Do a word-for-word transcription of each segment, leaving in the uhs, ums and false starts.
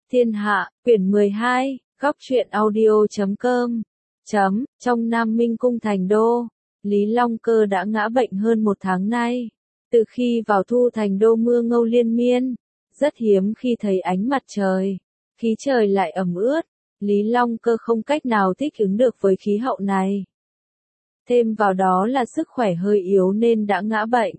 Thiên Hạ, quyển mười hai, góc truyện audio chấm com. Chấm, trong Nam Minh cung thành đô, Lý Long Cơ đã ngã bệnh hơn một tháng nay. Từ khi vào thu thành đô mưa ngâu liên miên, rất hiếm khi thấy ánh mặt trời, khí trời lại ẩm ướt, Lý Long Cơ không cách nào thích ứng được với khí hậu này. Thêm vào đó là sức khỏe hơi yếu nên đã ngã bệnh.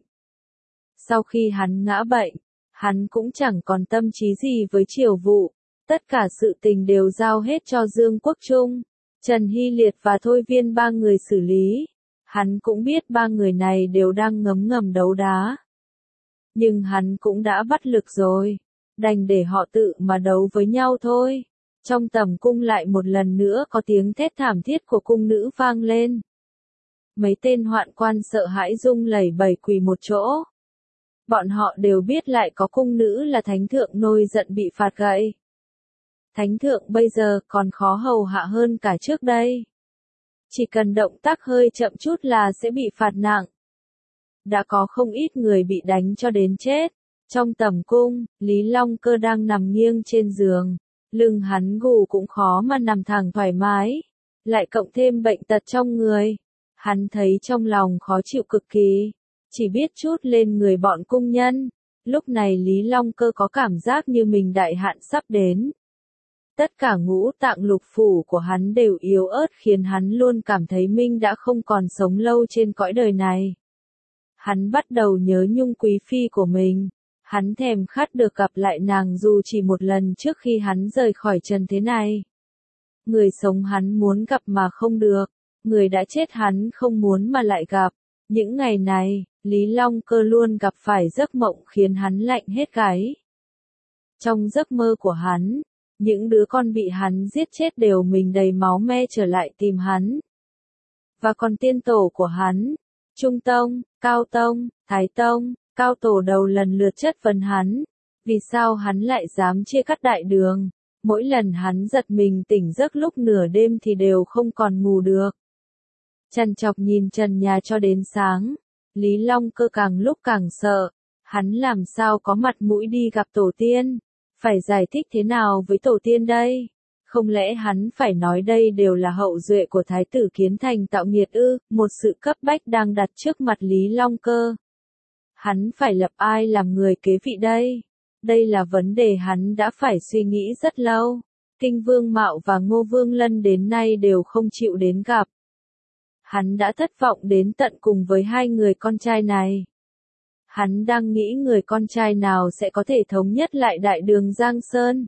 Sau khi hắn ngã bệnh, hắn cũng chẳng còn tâm trí gì với triều vụ, tất cả sự tình đều giao hết cho Dương Quốc Trung, Trần Hy Liệt và Thôi Viên ba người xử lý. Hắn cũng biết ba người này đều đang ngấm ngầm đấu đá. Nhưng hắn cũng đã bắt lực rồi, đành để họ tự mà đấu với nhau thôi. Trong tầm cung lại một lần nữa có tiếng thét thảm thiết của cung nữ vang lên. Mấy tên hoạn quan sợ hãi rung lẩy bẩy quỳ một chỗ. Bọn họ đều biết lại có cung nữ là thánh thượng nổi giận bị phạt gậy. Thánh thượng bây giờ còn khó hầu hạ hơn cả trước đây. Chỉ cần động tác hơi chậm chút là sẽ bị phạt nặng. Đã có không ít người bị đánh cho đến chết. Trong tầm cung, Lý Long Cơ đang nằm nghiêng trên giường. Lưng hắn gù cũng khó mà nằm thẳng thoải mái. Lại cộng thêm bệnh tật trong người. Hắn thấy trong lòng khó chịu cực kỳ. Chỉ biết chút lên người bọn cung nhân. Lúc này Lý Long Cơ có cảm giác như mình đại hạn sắp đến. Tất cả ngũ tạng lục phủ của hắn đều yếu ớt khiến hắn luôn cảm thấy mình đã không còn sống lâu trên cõi đời này. Hắn bắt đầu nhớ Nhung quý phi của mình. Hắn thèm khát được gặp lại nàng dù chỉ một lần trước khi hắn rời khỏi trần thế này. Người sống hắn muốn gặp mà không được. Người đã chết hắn không muốn mà lại gặp. Những ngày này, Lý Long Cơ luôn gặp phải giấc mộng khiến hắn lạnh hết gáy. Trong giấc mơ của hắn, những đứa con bị hắn giết chết đều mình đầy máu me trở lại tìm hắn. Và còn tiên tổ của hắn, Trung Tông, Cao Tông, Thái Tông, Cao Tổ đầu lần lượt chất vấn hắn. Vì sao hắn lại dám chia cắt đại đường? Mỗi lần hắn giật mình tỉnh giấc lúc nửa đêm thì đều không còn ngủ được. Trằn trọc nhìn trần nhà cho đến sáng, Lý Long Cơ càng lúc càng sợ. Hắn làm sao có mặt mũi đi gặp tổ tiên? Phải giải thích thế nào với tổ tiên đây? Không lẽ hắn phải nói đây đều là hậu duệ của thái tử Kiến Thành tạo nghiệt ư? Một sự cấp bách đang đặt trước mặt Lý Long Cơ. Hắn phải lập ai làm người kế vị đây? Đây là vấn đề hắn đã phải suy nghĩ rất lâu. Kinh Vương Mạo và Ngô Vương Lân đến nay đều không chịu đến gặp. Hắn đã thất vọng đến tận cùng với hai người con trai này. Hắn đang nghĩ người con trai nào sẽ có thể thống nhất lại đại đường Giang Sơn.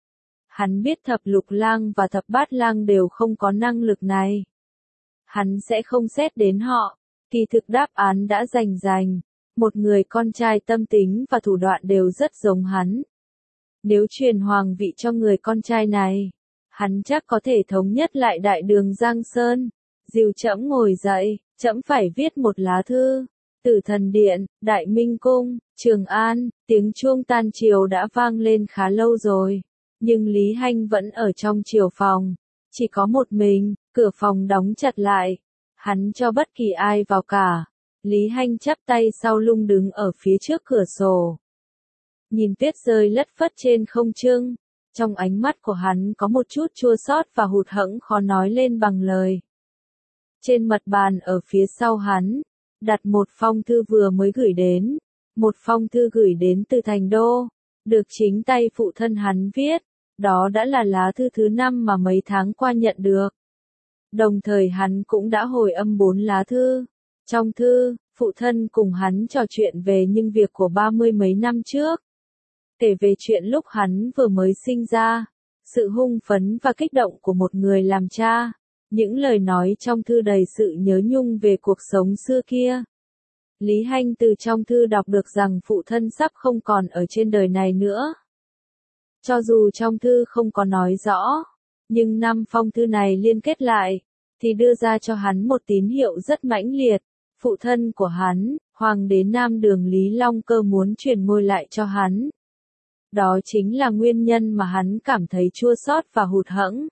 Hắn biết thập lục lang và thập bát lang đều không có năng lực này. Hắn sẽ không xét đến họ. Kỳ thực đáp án đã rành rành. Một người con trai tâm tính và thủ đoạn đều rất giống hắn. Nếu truyền hoàng vị cho người con trai này, hắn chắc có thể thống nhất lại đại đường Giang Sơn. Dìu trẫm ngồi dậy, trẫm phải viết một lá thư. Tử Thần Điện, Đại Minh Cung, Trường An, tiếng chuông tan triều đã vang lên khá lâu rồi. Nhưng Lý Hanh vẫn ở trong triều phòng. Chỉ có một mình, cửa phòng đóng chặt lại. Hắn cho bất kỳ ai vào cả. Lý Hanh chắp tay sau lưng đứng ở phía trước cửa sổ. Nhìn tuyết rơi lất phất trên không trung. Trong ánh mắt của hắn có một chút chua xót và hụt hẫng khó nói lên bằng lời. Trên mật bàn ở phía sau hắn, đặt một phong thư vừa mới gửi đến. Một phong thư gửi đến từ thành đô, được chính tay phụ thân hắn viết. Đó đã là lá thư thứ năm mà mấy tháng qua nhận được. Đồng thời hắn cũng đã hồi âm bốn lá thư. Trong thư, phụ thân cùng hắn trò chuyện về những việc của ba mươi mấy năm trước. Kể về chuyện lúc hắn vừa mới sinh ra, sự hung phấn và kích động của một người làm cha. Những lời nói trong thư đầy sự nhớ nhung về cuộc sống xưa kia. Lý Hanh từ trong thư đọc được rằng phụ thân sắp không còn ở trên đời này nữa. Cho dù trong thư không có nói rõ, nhưng năm phong thư này liên kết lại, thì đưa ra cho hắn một tín hiệu rất mãnh liệt. Phụ thân của hắn, Hoàng đế Nam Đường Lý Long Cơ muốn truyền ngôi lại cho hắn. Đó chính là nguyên nhân mà hắn cảm thấy chua xót và hụt hẫng.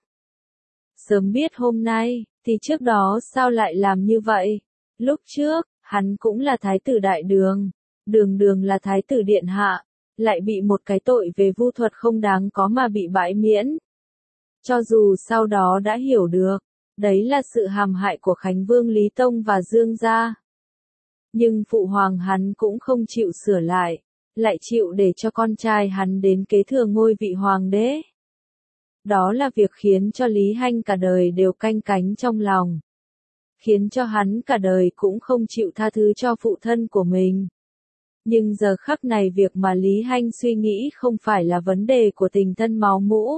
Sớm biết hôm nay, thì trước đó sao lại làm như vậy? Lúc trước, hắn cũng là thái tử đại đường. Đường đường là thái tử điện hạ. lại bị một cái tội về vu thuật không đáng có mà bị bãi miễn. Cho dù sau đó đã hiểu được, đấy là sự hãm hại của Khánh Vương Lý Tông và Dương gia. Nhưng phụ hoàng hắn cũng không chịu sửa lại, lại chịu để cho con trai hắn đến kế thừa ngôi vị hoàng đế. Đó là việc khiến cho Lý Hanh cả đời đều canh cánh trong lòng. Khiến cho hắn cả đời cũng không chịu tha thứ cho phụ thân của mình. Nhưng giờ khắc này việc mà Lý Hanh suy nghĩ không phải là vấn đề của tình thân máu mũ,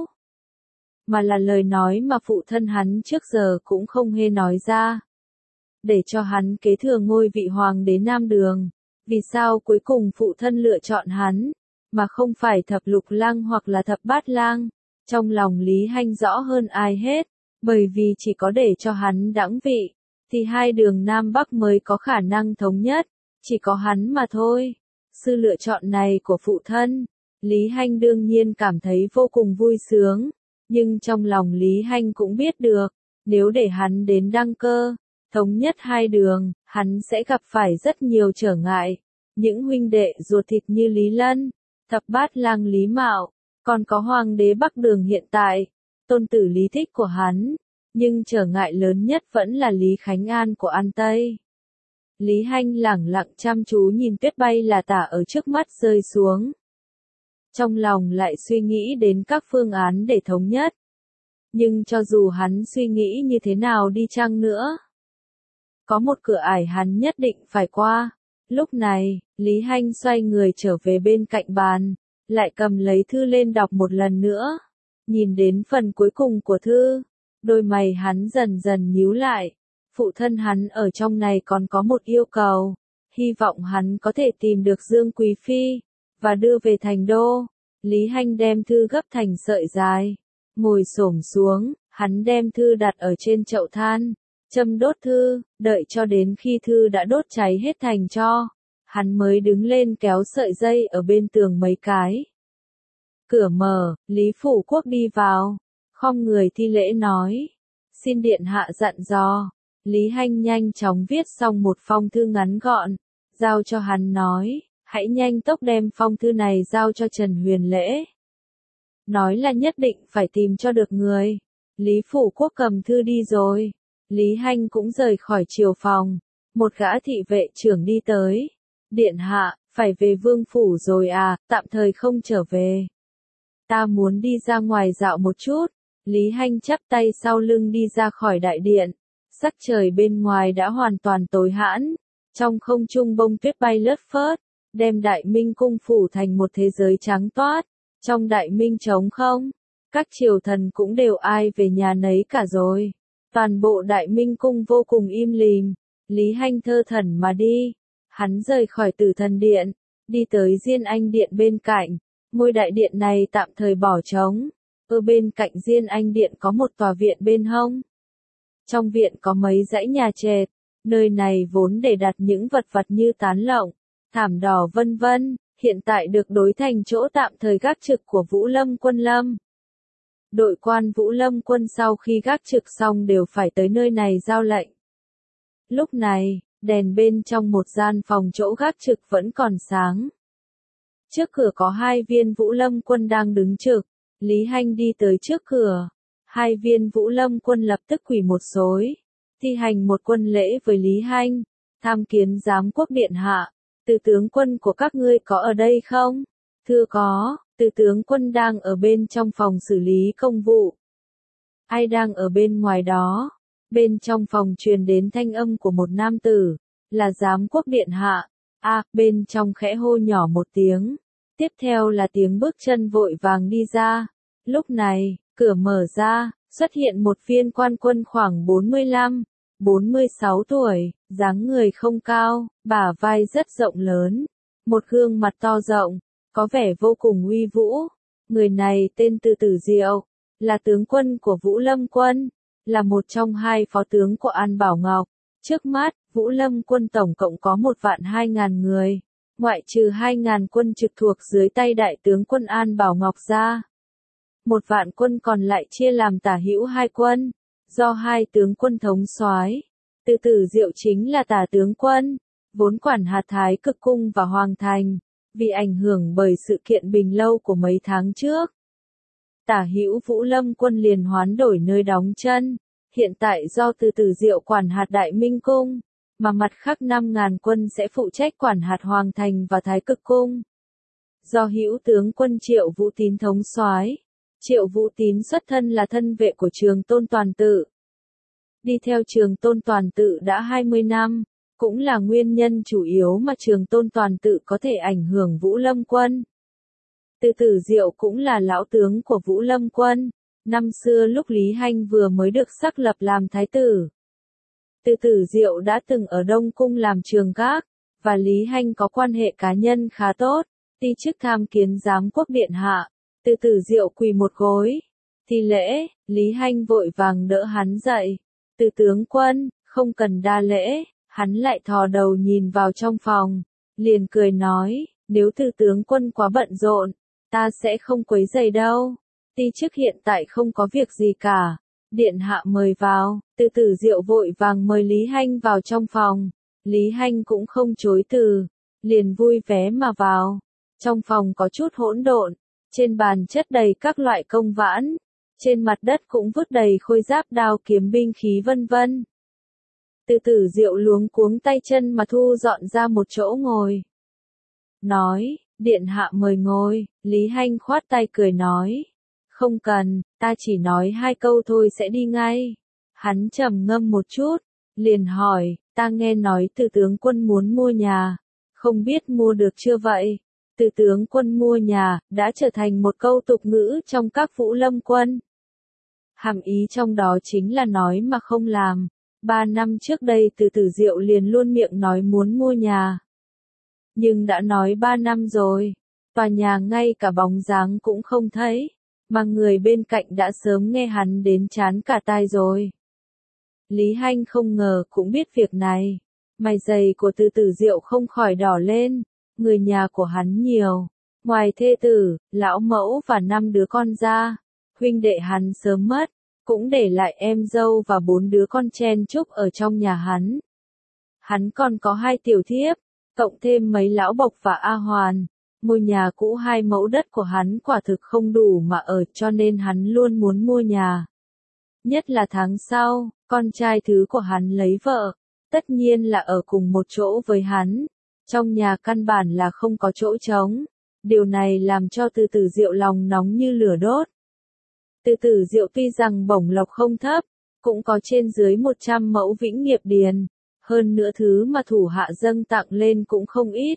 mà là lời nói mà phụ thân hắn trước giờ cũng không hề nói ra. Để cho hắn kế thừa ngôi vị hoàng đế Nam Đường, vì sao cuối cùng phụ thân lựa chọn hắn, mà không phải Thập Lục Lang hoặc là Thập Bát Lang, trong lòng Lý Hanh rõ hơn ai hết, bởi vì chỉ có để cho hắn đãng vị, thì hai đường Nam Bắc mới có khả năng thống nhất, chỉ có hắn mà thôi. Sự lựa chọn này của phụ thân, Lý Hanh đương nhiên cảm thấy vô cùng vui sướng, nhưng trong lòng Lý Hanh cũng biết được, nếu để hắn đến đăng cơ, thống nhất hai đường, hắn sẽ gặp phải rất nhiều trở ngại. Những huynh đệ ruột thịt như Lý Lân, Thập Bát Lang Lý Mạo, còn có hoàng đế Bắc Đường hiện tại, tôn tử Lý Thích của hắn, nhưng trở ngại lớn nhất vẫn là Lý Khánh An của An Tây. Lý Hanh lẳng lặng chăm chú nhìn tuyết bay là tả ở trước mắt rơi xuống. Trong lòng lại suy nghĩ đến các phương án để thống nhất. Nhưng cho dù hắn suy nghĩ như thế nào đi chăng nữa, có một cửa ải hắn nhất định phải qua. Lúc này, Lý Hanh xoay người trở về bên cạnh bàn, lại cầm lấy thư lên đọc một lần nữa. Nhìn đến phần cuối cùng của thư, đôi mày hắn dần dần nhíu lại. Phụ thân hắn ở trong này còn có một yêu cầu, hy vọng hắn có thể tìm được Dương Quý Phi, và đưa về thành đô. Lý Hanh đem thư gấp thành sợi dài, ngồi xổm xuống, hắn đem thư đặt ở trên chậu than, châm đốt thư, đợi cho đến khi thư đã đốt cháy hết thành tro, hắn mới đứng lên kéo sợi dây ở bên tường mấy cái. Cửa mở, Lý Phủ Quốc đi vào, khom người thi lễ nói, xin điện hạ dặn dò. Lý Hanh nhanh chóng viết xong một phong thư ngắn gọn, giao cho hắn nói, hãy nhanh tốc đem phong thư này giao cho Trần Huyền Lễ. Nói là nhất định phải tìm cho được người. Lý Phủ Quốc cầm thư đi rồi. Lý Hanh cũng rời khỏi triều phòng. Một gã thị vệ trưởng đi tới. Điện hạ, phải về vương phủ rồi à, tạm thời không trở về. Ta muốn đi ra ngoài dạo một chút. Lý Hanh chắp tay sau lưng đi ra khỏi đại điện. Sắc trời bên ngoài đã hoàn toàn tối hãn, trong không trung bông tuyết bay lất phớt, đem Đại Minh cung phủ thành một thế giới trắng toát. Trong Đại Minh trống không, các triều thần cũng đều ai về nhà nấy cả rồi. Toàn bộ Đại Minh cung vô cùng im lìm. Lý Hanh thơ thẩn mà đi, hắn rời khỏi Tử Thần Điện, đi tới Diên Anh Điện bên cạnh. Ngôi đại điện này tạm thời bỏ trống. Ở bên cạnh Diên Anh Điện có một tòa viện bên hông. Trong viện có mấy dãy nhà trệt, nơi này vốn để đặt những vật vật như tán lộng, thảm đỏ vân vân, hiện tại được đối thành chỗ tạm thời gác trực của Vũ Lâm Quân Lâm. Đội quan Vũ Lâm Quân sau khi gác trực xong đều phải tới nơi này giao lệnh. Lúc này, đèn bên trong một gian phòng chỗ gác trực vẫn còn sáng. Trước cửa có hai viên Vũ Lâm Quân đang đứng trực, Lý Hanh đi tới trước cửa. Hai viên Vũ Lâm Quân lập tức quỳ một xối, thi hành một quân lễ với Lý Hanh, tham kiến giám quốc điện hạ, từ tướng quân của các ngươi có ở đây không? Thưa có, từ tướng quân đang ở bên trong phòng xử lý công vụ. Ai đang ở bên ngoài đó? Bên trong phòng truyền đến thanh âm của một nam tử, là giám quốc điện hạ. A, à, bên trong khẽ hô nhỏ một tiếng, tiếp theo là tiếng bước chân vội vàng đi ra. Lúc này, cửa mở ra, xuất hiện một viên quan quân khoảng bốn mươi lăm, bốn mươi sáu tuổi, dáng người không cao, bả vai rất rộng lớn, một gương mặt to rộng, có vẻ vô cùng uy vũ. Người này tên Từ Tử Diệu, là tướng quân của Vũ Lâm Quân, là một trong hai phó tướng của An Bảo Ngọc. Trước mắt, Vũ Lâm Quân tổng cộng có một vạn hai ngàn người, ngoại trừ hai ngàn quân trực thuộc dưới tay đại tướng quân An Bảo Ngọc ra. Một vạn quân còn lại chia làm tả hữu hai quân, do hai tướng quân thống soái. Từ Tử Diệu chính là tả tướng quân, vốn quản hạt Thái Cực Cung và Hoàng Thành, vì ảnh hưởng bởi sự kiện Bình Lâu của mấy tháng trước. Tả hữu Vũ Lâm quân liền hoán đổi nơi đóng chân, hiện tại do Từ Tử Diệu quản hạt Đại Minh Cung, mà mặt khác năm ngàn quân sẽ phụ trách quản hạt Hoàng Thành và Thái Cực Cung. Do hữu tướng quân Triệu Vũ Tín thống soái, Triệu Vũ Tín xuất thân là thân vệ của Trường Tôn Toàn Tự. Đi theo Trường Tôn Toàn Tự đã hai mươi năm, cũng là nguyên nhân chủ yếu mà Trường Tôn Toàn Tự có thể ảnh hưởng Vũ Lâm quân. Từ Tử Diệu cũng là lão tướng của Vũ Lâm quân, năm xưa lúc Lý Hanh vừa mới được xác lập làm thái tử. Từ Tử Diệu đã từng ở Đông Cung làm trường gác, và Lý Hanh có quan hệ cá nhân khá tốt, ti chức tham kiến giám quốc điện hạ. Từ Tử Diệu quỳ một gối, thi lễ, Lý Hanh vội vàng đỡ hắn dậy. Từ tướng quân, không cần đa lễ, hắn lại thò đầu nhìn vào trong phòng, liền cười nói, nếu Từ tướng quân quá bận rộn, ta sẽ không quấy rầy đâu. Ti chức hiện tại không có việc gì cả, điện hạ mời vào. Từ Tử Diệu vội vàng mời Lý Hanh vào trong phòng, Lý Hanh cũng không chối từ, liền vui vẻ mà vào. Trong phòng có chút hỗn độn, trên bàn chất đầy các loại công vãn, trên mặt đất cũng vứt đầy khôi giáp đao kiếm binh khí vân vân. Từ Tử Diệu luống cuống tay chân mà thu dọn ra một chỗ ngồi. Nói, điện hạ mời ngồi. Lý Hanh khoát tay cười nói, không cần, ta chỉ nói hai câu thôi sẽ đi ngay. Hắn trầm ngâm một chút, liền hỏi, ta nghe nói Từ tướng quân muốn mua nhà, không biết mua được chưa vậy? Từ tướng quân mua nhà, đã trở thành một câu tục ngữ trong các Vũ Lâm quân. Hàm ý trong đó chính là nói mà không làm. Ba năm trước đây Từ Tử Diệu liền luôn miệng nói muốn mua nhà. Nhưng đã nói ba năm rồi, tòa nhà ngay cả bóng dáng cũng không thấy, mà người bên cạnh đã sớm nghe hắn đến chán cả tai rồi. Lý Hanh không ngờ cũng biết việc này, mày giày của Từ Tử Diệu không khỏi đỏ lên. Người nhà của hắn nhiều, ngoài thê tử, lão mẫu và năm đứa con ra, huynh đệ hắn sớm mất, cũng để lại em dâu và bốn đứa con chen chúc ở trong nhà hắn. Hắn còn có hai tiểu thiếp, cộng thêm mấy lão bộc và A Hoàn. Ngôi nhà cũ hai mẫu đất của hắn quả thực không đủ mà ở, cho nên hắn luôn muốn mua nhà. Nhất là tháng sau, con trai thứ của hắn lấy vợ, tất nhiên là ở cùng một chỗ với hắn. Trong nhà căn bản là không có chỗ trống, điều này làm cho Từ Tử Diệu lòng nóng như lửa đốt. Từ Tử Diệu tuy rằng bổng lộc không thấp, cũng có trên dưới một trăm mẫu vĩnh nghiệp điền, hơn nữa thứ mà thủ hạ dâng tặng lên cũng không ít.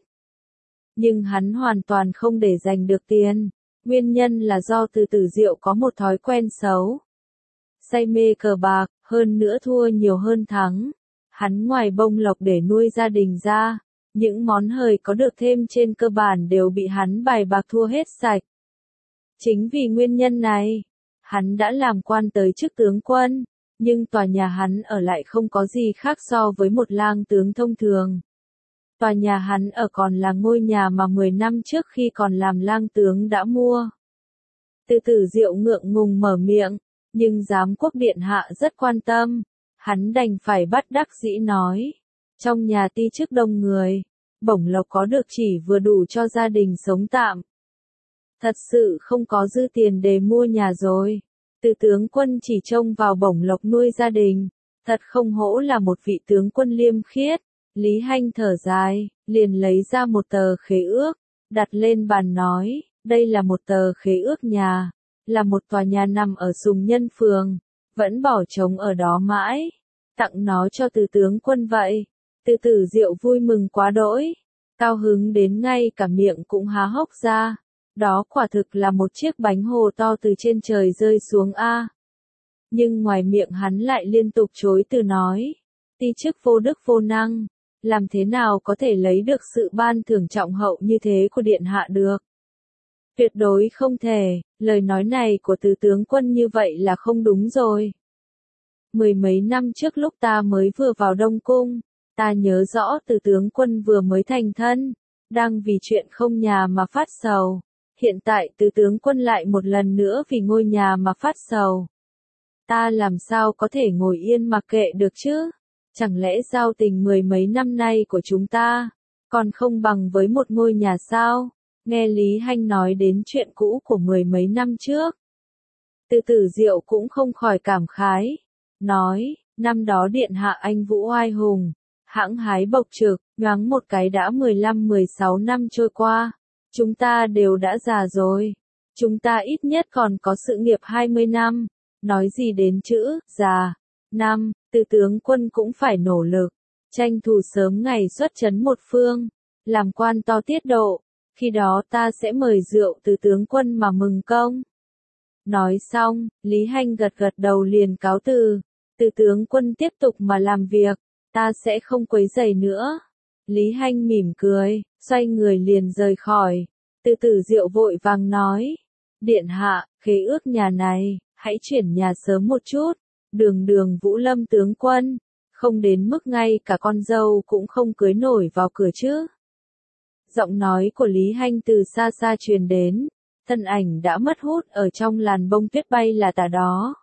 Nhưng hắn hoàn toàn không để dành được tiền, nguyên nhân là do Từ Tử Diệu có một thói quen xấu. Say mê cờ bạc, hơn nữa thua nhiều hơn thắng. Hắn ngoài bông lộc để nuôi gia đình ra, những món hời có được thêm trên cơ bản đều bị hắn bài bạc thua hết sạch. Chính vì nguyên nhân này, hắn đã làm quan tới chức tướng quân, nhưng tòa nhà hắn ở lại không có gì khác so với một lang tướng thông thường. Tòa nhà hắn ở còn là ngôi nhà mà mười năm trước khi còn làm lang tướng đã mua. Từ Tử Diệu ngượng ngùng mở miệng, nhưng giám quốc điện hạ rất quan tâm, hắn đành phải bắt đắc dĩ nói. Trong nhà ti chức đông người, bổng lộc có được chỉ vừa đủ cho gia đình sống tạm. Thật sự không có dư tiền để mua nhà rồi. Từ tướng quân chỉ trông vào bổng lộc nuôi gia đình, thật không hổ là một vị tướng quân liêm khiết. Lý Hanh thở dài, liền lấy ra một tờ khế ước, đặt lên bàn nói, đây là một tờ khế ước nhà, là một tòa nhà nằm ở Sùng Nhân Phường, vẫn bỏ trống ở đó mãi, tặng nó cho Từ tướng quân vậy. Từ Tử Diệu vui mừng quá đỗi, cao hứng đến ngay cả miệng cũng há hốc ra. Đó quả thực là một chiếc bánh hồ to từ trên trời rơi xuống a. Nhưng ngoài miệng hắn lại liên tục chối từ nói, ti chức vô đức vô năng, làm thế nào có thể lấy được sự ban thưởng trọng hậu như thế của điện hạ được. Tuyệt đối không thể, lời nói này của Từ tướng quân như vậy là không đúng rồi. Mười mấy năm trước lúc ta mới vừa vào Đông Cung, ta nhớ rõ Từ tướng quân vừa mới thành thân, đang vì chuyện không nhà mà phát sầu. Hiện tại Từ tướng quân lại một lần nữa vì ngôi nhà mà phát sầu. Ta làm sao có thể ngồi yên mặc kệ được chứ? Chẳng lẽ giao tình mười mấy năm nay của chúng ta, còn không bằng với một ngôi nhà sao? Nghe Lý Hanh nói đến chuyện cũ của mười mấy năm trước. Từ Tử Diệu cũng không khỏi cảm khái. Nói, năm đó điện hạ anh Vũ oai hùng, hãng hái bộc trực, nhoáng một cái đã mười lăm mười sáu năm trôi qua. Chúng ta đều đã già rồi. Chúng ta ít nhất còn có sự nghiệp hai mươi năm. Nói gì đến chữ, già. Năm, Từ tướng quân cũng phải nỗ lực. Tranh thủ sớm ngày xuất trấn một phương. Làm quan to tiết độ. Khi đó ta sẽ mời rượu Từ tướng quân mà mừng công. Nói xong, Lý Hanh gật gật đầu liền cáo từ. Từ tướng quân tiếp tục mà làm việc. Ta sẽ không quấy rầy nữa. Lý Hanh mỉm cười, xoay người liền rời khỏi. Từ Tử Diệu vội vàng nói. Điện hạ, khế ước nhà này, hãy chuyển nhà sớm một chút. Đường đường Vũ Lâm tướng quân, không đến mức ngay cả con dâu cũng không cưới nổi vào cửa chứ. Giọng nói của Lý Hanh từ xa xa truyền đến, thân ảnh đã mất hút ở trong làn bông tuyết bay là tà đó.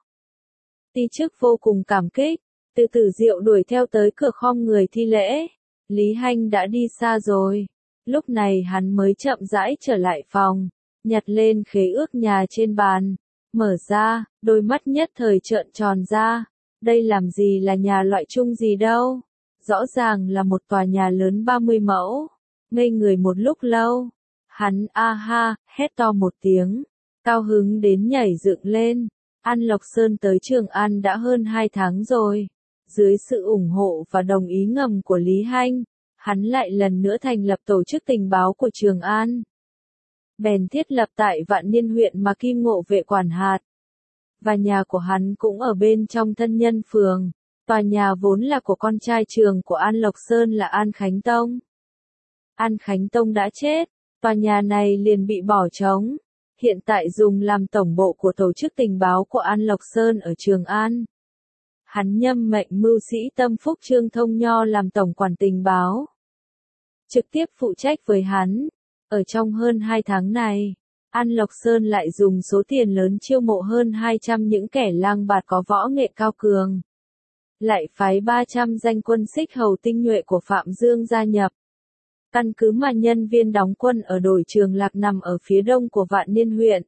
Ti chức vô cùng cảm kích, Từ Tử Diệu đuổi theo tới cửa khom người thi lễ. Lý Hanh đã đi xa rồi. Lúc này hắn mới chậm rãi trở lại phòng, nhặt lên khế ước nhà trên bàn, mở ra, đôi mắt nhất thời trợn tròn ra. Đây làm gì là nhà loại chung gì đâu, rõ ràng là một tòa nhà lớn ba mươi mẫu. Ngây người một lúc lâu, hắn a ha, hét to một tiếng, cao hứng đến nhảy dựng lên. An Lộc Sơn tới Trường An đã hơn hai tháng rồi. Dưới sự ủng hộ và đồng ý ngầm của Lý Hanh, hắn lại lần nữa thành lập tổ chức tình báo của Trường An. Bèn thiết lập tại Vạn Niên huyện mà Kim Ngộ Vệ quản hạt. Và nhà của hắn cũng ở bên trong Thân Nhân phường. Tòa nhà vốn là của con trai trường của An Lộc Sơn là An Khánh Tông. An Khánh Tông đã chết, tòa nhà này liền bị bỏ trống. Hiện tại dùng làm tổng bộ của tổ chức tình báo của An Lộc Sơn ở Trường An. Hắn nhâm mệnh mưu sĩ Tâm Phúc Trương Thông Nho làm tổng quản tình báo. Trực tiếp phụ trách với hắn. Ở trong hơn hai tháng này, An Lộc Sơn lại dùng số tiền lớn chiêu mộ hơn hai trăm những kẻ lang bạt có võ nghệ cao cường. Lại phái ba trăm danh quân xích hầu tinh nhuệ của Phạm Dương gia nhập. Căn cứ mà nhân viên đóng quân ở đồi Trường Lạc nằm ở phía đông của Vạn Niên huyện.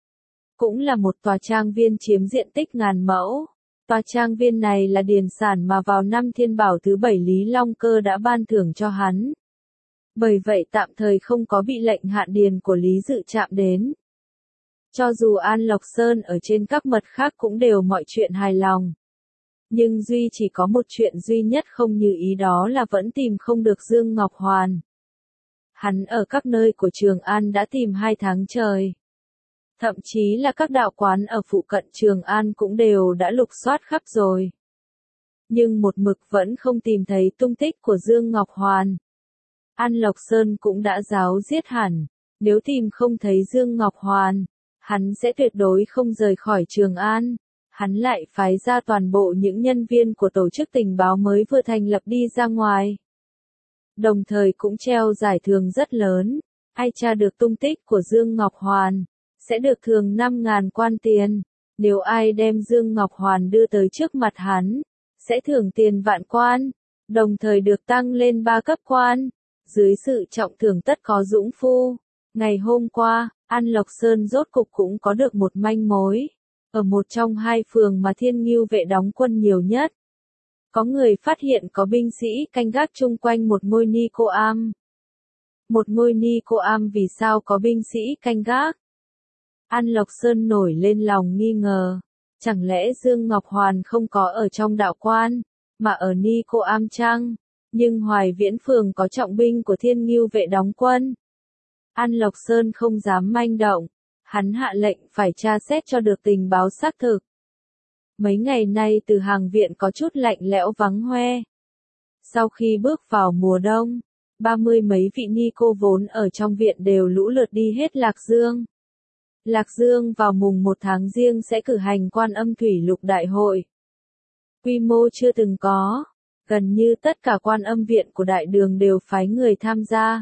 Cũng là một tòa trang viên chiếm diện tích ngàn mẫu. Tòa trang viên này là điền sản mà vào năm Thiên Bảo thứ bảy Lý Long Cơ đã ban thưởng cho hắn. Bởi vậy tạm thời không có bị lệnh hạn điền của Lý Dự chạm đến. Cho dù An Lộc Sơn ở trên các mật khác cũng đều mọi chuyện hài lòng. Nhưng duy chỉ có một chuyện duy nhất không như ý, đó là vẫn tìm không được Dương Ngọc Hoàn. Hắn ở các nơi của Trường An đã tìm hai tháng trời. Thậm chí là các đạo quán ở phụ cận Trường An cũng đều đã lục soát khắp rồi. Nhưng một mực vẫn không tìm thấy tung tích của Dương Ngọc Hoàn. An Lộc Sơn cũng đã giáo giết hẳn, nếu tìm không thấy Dương Ngọc Hoàn, hắn sẽ tuyệt đối không rời khỏi Trường An. Hắn lại phái ra toàn bộ những nhân viên của tổ chức tình báo mới vừa thành lập đi ra ngoài. Đồng thời cũng treo giải thưởng rất lớn, ai tra được tung tích của Dương Ngọc Hoàn, sẽ được thưởng năm ngàn quan tiền. Nếu ai đem Dương Ngọc Hoàn đưa tới trước mặt hắn, sẽ thưởng tiền vạn quan, đồng thời được tăng lên ba cấp quan. Dưới sự trọng thưởng tất có dũng phu. Ngày hôm qua, An Lộc Sơn rốt cục cũng có được một manh mối. Ở một trong hai phường mà Thiên Ngưu Vệ đóng quân nhiều nhất, có người phát hiện có binh sĩ canh gác chung quanh một ngôi ni cô am. Một ngôi ni cô am vì sao có binh sĩ canh gác? An Lộc Sơn nổi lên lòng nghi ngờ. Chẳng lẽ Dương Ngọc Hoàn không có ở trong đạo quan, mà ở ni cô am chăng? Nhưng Hoài Viễn phường có trọng binh của Thiên Ngưu Vệ đóng quân. An Lộc Sơn không dám manh động. Hắn hạ lệnh phải tra xét cho được tình báo xác thực. Mấy ngày nay từ hàng viện có chút lạnh lẽo vắng hoe. Sau khi bước vào mùa đông, ba mươi mấy vị ni cô vốn ở trong viện đều lũ lượt đi hết Lạc Dương. Lạc Dương vào mùng một tháng Giêng sẽ cử hành Quan Âm Thủy Lục Đại hội. Quy mô chưa từng có, gần như tất cả Quan Âm viện của Đại Đường đều phái người tham gia.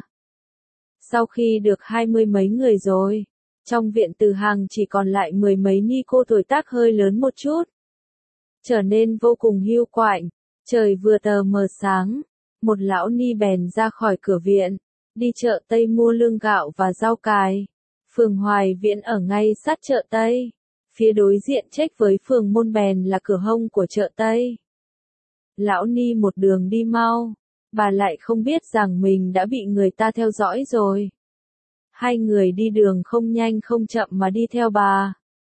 Sau khi được hai mươi mấy người rồi, trong viện Từ Hàng chỉ còn lại mười mấy ni cô tuổi tác hơi lớn một chút. Trở nên vô cùng hiu quạnh, trời vừa tờ mờ sáng, một lão ni bèn ra khỏi cửa viện, đi chợ Tây mua lương gạo và rau cải. Phường Hoài Viễn ở ngay sát chợ Tây. Phía đối diện chếch với phường Môn Bèn là cửa hông của chợ Tây. Lão ni một đường đi mau, bà lại không biết rằng mình đã bị người ta theo dõi rồi. Hai người đi đường không nhanh không chậm mà đi theo bà.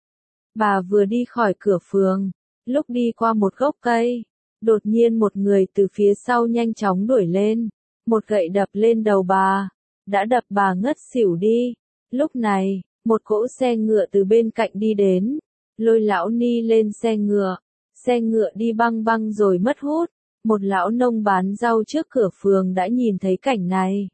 Bà vừa đi khỏi cửa phường, lúc đi qua một gốc cây, đột nhiên một người từ phía sau nhanh chóng đuổi lên, một gậy đập lên đầu bà, đã đập bà ngất xỉu đi. Lúc này, một cỗ xe ngựa từ bên cạnh đi đến, lôi lão ni lên xe ngựa, xe ngựa đi băng băng rồi mất hút. Một lão nông bán rau trước cửa phường đã nhìn thấy cảnh này.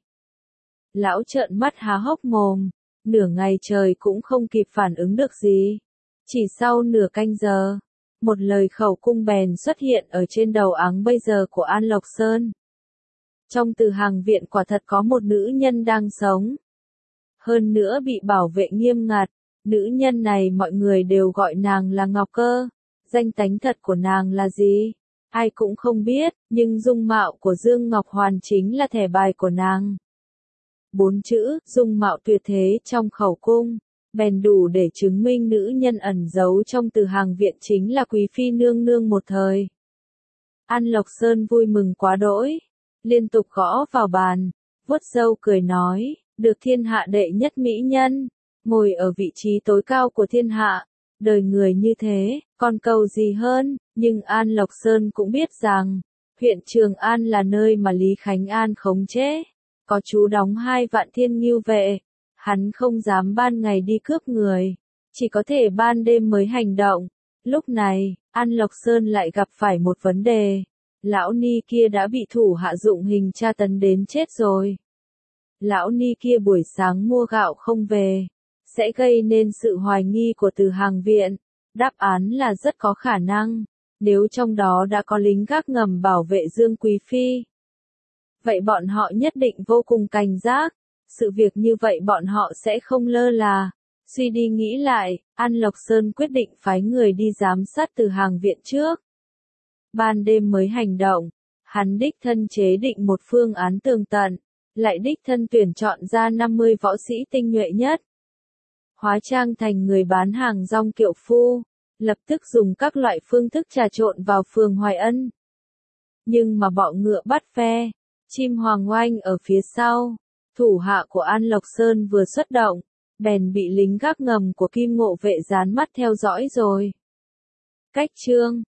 Lão trợn mắt há hốc mồm, nửa ngày trời cũng không kịp phản ứng được gì. Chỉ sau nửa canh giờ, một lời khẩu cung bèn xuất hiện ở trên đầu áng bây giờ của An Lộc Sơn. Trong Từ Hàng viện quả thật có một nữ nhân đang sống. Hơn nữa bị bảo vệ nghiêm ngặt, nữ nhân này mọi người đều gọi nàng là Ngọc Cơ. Danh tánh thật của nàng là gì? Ai cũng không biết, nhưng dung mạo của Dương Ngọc Hoàn chính là thẻ bài của nàng. Bốn chữ, dung mạo tuyệt thế trong khẩu cung, bèn đủ để chứng minh nữ nhân ẩn giấu trong Từ Hàng viện chính là quý phi nương nương một thời. An Lộc Sơn vui mừng quá đỗi, liên tục gõ vào bàn, vuốt râu cười nói, được thiên hạ đệ nhất mỹ nhân, ngồi ở vị trí tối cao của thiên hạ. Đời người như thế, còn cầu gì hơn, nhưng An Lộc Sơn cũng biết rằng, huyện Trường An là nơi mà Lý Khánh An khống chế, có chú đóng hai vạn thiên ngưu vệ, hắn không dám ban ngày đi cướp người, chỉ có thể ban đêm mới hành động. Lúc này, An Lộc Sơn lại gặp phải một vấn đề, lão ni kia đã bị thủ hạ dụng hình tra tấn đến chết rồi. Lão ni kia buổi sáng mua gạo không về, sẽ gây nên sự hoài nghi của Từ Hàng viện. Đáp án là rất có khả năng, nếu trong đó đã có lính gác ngầm bảo vệ Dương Quý Phi. Vậy bọn họ nhất định vô cùng cảnh giác, sự việc như vậy bọn họ sẽ không lơ là. Suy đi nghĩ lại, An Lộc Sơn quyết định phái người đi giám sát Từ Hàng viện trước. Ban đêm mới hành động, hắn đích thân chế định một phương án tường tận, lại đích thân tuyển chọn ra năm mươi võ sĩ tinh nhuệ nhất. Hóa trang thành người bán hàng rong kiệu phu, lập tức dùng các loại phương thức trà trộn vào phường Hoài Ân. Nhưng mà bọ ngựa bắt ve, chim hoàng oanh ở phía sau, thủ hạ của An Lộc Sơn vừa xuất động, bèn bị lính gác ngầm của Kim Ngộ vệ dán mắt theo dõi rồi. Cách chương